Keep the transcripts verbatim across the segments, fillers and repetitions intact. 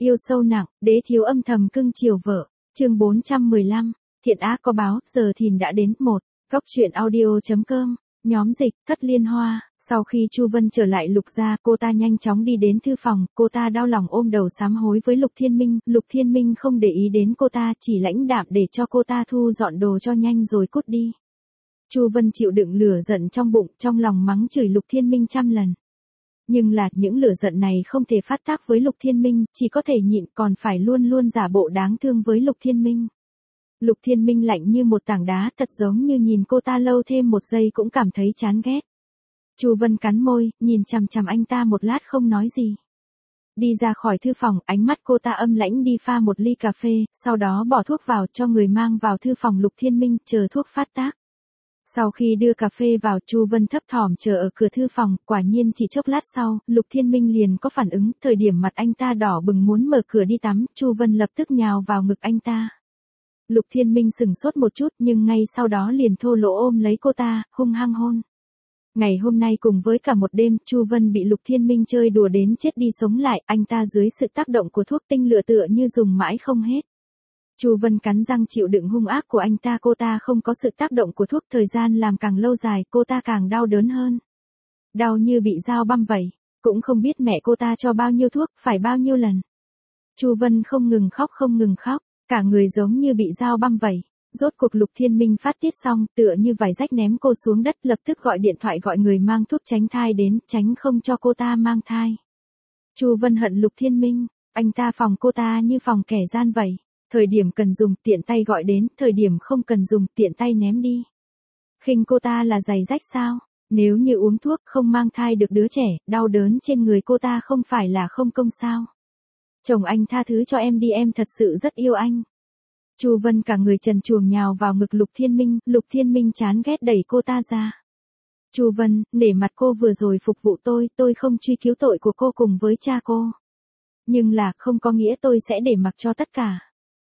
Yêu sâu nặng, đế thiếu âm thầm cưng chiều vợ. Chương bốn trăm mười lăm, thiện ác có báo, giờ thìn đã đến. Một, Góc truyện audio chấm com, nhóm dịch, Thất Liên Hoa. Sau khi Chu Vân trở lại Lục gia, cô ta nhanh chóng đi đến thư phòng, cô ta đau lòng ôm đầu sám hối với Lục Thiên Minh. Lục Thiên Minh không để ý đến cô ta, chỉ lãnh đạm để cho cô ta thu dọn đồ cho nhanh rồi cút đi. Chu Vân chịu đựng lửa giận trong bụng, trong lòng mắng chửi Lục Thiên Minh trăm lần. Nhưng là, những lửa giận này không thể phát tác với Lục Thiên Minh, chỉ có thể nhịn, còn phải luôn luôn giả bộ đáng thương với Lục Thiên Minh. Lục Thiên Minh lạnh như một tảng đá, thật giống như nhìn cô ta lâu thêm một giây cũng cảm thấy chán ghét. Chu Vân cắn môi, nhìn chằm chằm anh ta một lát không nói gì. Đi ra khỏi thư phòng, ánh mắt cô ta âm lãnh đi pha một ly cà phê, sau đó bỏ thuốc vào cho người mang vào thư phòng Lục Thiên Minh, chờ thuốc phát tác. Sau khi đưa cà phê vào, Chu Vân thấp thỏm chờ ở cửa thư phòng, quả nhiên chỉ chốc lát sau, Lục Thiên Minh liền có phản ứng, thời điểm mặt anh ta đỏ bừng muốn mở cửa đi tắm, Chu Vân lập tức nhào vào ngực anh ta. Lục Thiên Minh sững sốt một chút, nhưng ngay sau đó liền thô lỗ ôm lấy cô ta, hung hăng hôn. Ngày hôm nay cùng với cả một đêm, Chu Vân bị Lục Thiên Minh chơi đùa đến chết đi sống lại, anh ta dưới sự tác động của thuốc tinh lựa tựa như dùng mãi không hết. Chu Vân cắn răng chịu đựng hung ác của anh ta, cô ta không có sự tác động của thuốc, thời gian làm càng lâu dài, cô ta càng đau đớn hơn. Đau như bị dao băm vậy, cũng không biết mẹ cô ta cho bao nhiêu thuốc, phải bao nhiêu lần. Chu Vân không ngừng khóc không ngừng khóc, cả người giống như bị dao băm vậy. Rốt cuộc Lục Thiên Minh phát tiết xong, tựa như vải rách ném cô xuống đất, lập tức gọi điện thoại gọi người mang thuốc tránh thai đến, tránh không cho cô ta mang thai. Chu Vân hận Lục Thiên Minh, anh ta phòng cô ta như phòng kẻ gian vậy. Thời điểm cần dùng tiện tay gọi đến, thời điểm không cần dùng tiện tay ném đi. Khinh cô ta là giày rách sao? Nếu như uống thuốc không mang thai được đứa trẻ, đau đớn trên người cô ta không phải là không công sao? Chồng anh tha thứ cho em đi, em thật sự rất yêu anh. Chu Vân cả người trần truồng nhào vào ngực Lục Thiên Minh, Lục Thiên Minh chán ghét đẩy cô ta ra. Chu Vân, nể mặt cô vừa rồi phục vụ tôi, tôi không truy cứu tội của cô cùng với cha cô. Nhưng là không có nghĩa tôi sẽ để mặc cho tất cả.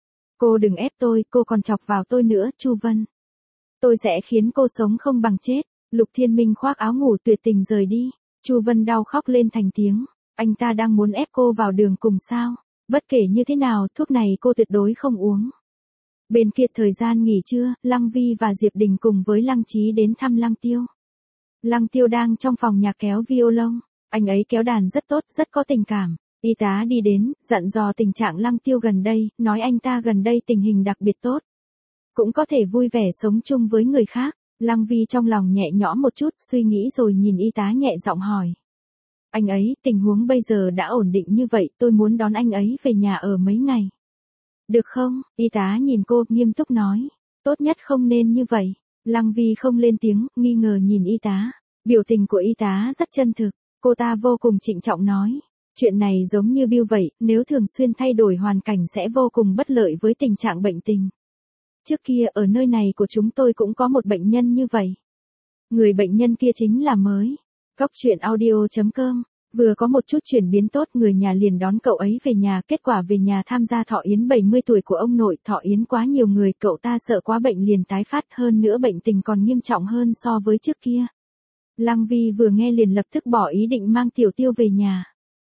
Cô đừng ép tôi, cô còn chọc vào tôi nữa, Chu Vân. Tôi sẽ khiến cô sống không bằng chết. Lục Thiên Minh khoác áo ngủ tuyệt tình rời đi. Chu Vân đau khóc lên thành tiếng. Anh ta đang muốn ép cô vào đường cùng sao? Bất kể như thế nào, thuốc này cô tuyệt đối không uống. Bên kia thời gian nghỉ trưa, Lăng Vi và Diệp Đình cùng với Lăng Chí đến thăm Lăng Tiêu. Lăng Tiêu đang trong phòng nhạc kéo violon. Anh ấy kéo đàn rất tốt, rất có tình cảm. Y tá đi đến, dặn dò tình trạng Lăng Tiêu gần đây, nói anh ta gần đây tình hình đặc biệt tốt. Cũng có thể vui vẻ sống chung với người khác. Lăng Vi trong lòng nhẹ nhõm một chút, suy nghĩ rồi nhìn y tá nhẹ giọng hỏi. Anh ấy, tình huống bây giờ đã ổn định như vậy, tôi muốn đón anh ấy về nhà ở mấy ngày. Được không? Y tá nhìn cô, nghiêm túc nói. Tốt nhất không nên như vậy. Lăng Vi không lên tiếng, nghi ngờ nhìn y tá. Biểu tình của y tá rất chân thực. Cô ta vô cùng trịnh trọng nói. Chuyện này giống như Bill vậy, nếu thường xuyên thay đổi hoàn cảnh sẽ vô cùng bất lợi với tình trạng bệnh tình. Trước kia ở nơi này của chúng tôi cũng có một bệnh nhân như vậy. Người bệnh nhân kia chính là mới. Góc truyện audio chấm com. Vừa có một chút chuyển biến tốt, người nhà liền đón cậu ấy về nhà, kết quả về nhà tham gia thọ yến bảy mươi tuổi của ông nội, thọ yến quá nhiều người, cậu ta sợ quá bệnh liền tái phát, hơn nữa bệnh tình còn nghiêm trọng hơn so với trước kia. Lăng Vi vừa nghe liền lập tức bỏ ý định mang Tiểu Tiêu về nhà.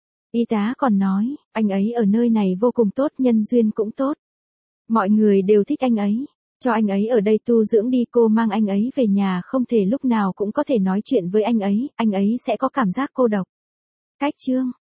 Y tá còn nói, anh ấy ở nơi này vô cùng tốt, nhân duyên cũng tốt. Mọi người đều thích anh ấy, cho anh ấy ở đây tu dưỡng đi, cô mang anh ấy về nhà không thể lúc nào cũng có thể nói chuyện với anh ấy, anh ấy sẽ có cảm giác cô độc. Cách chương,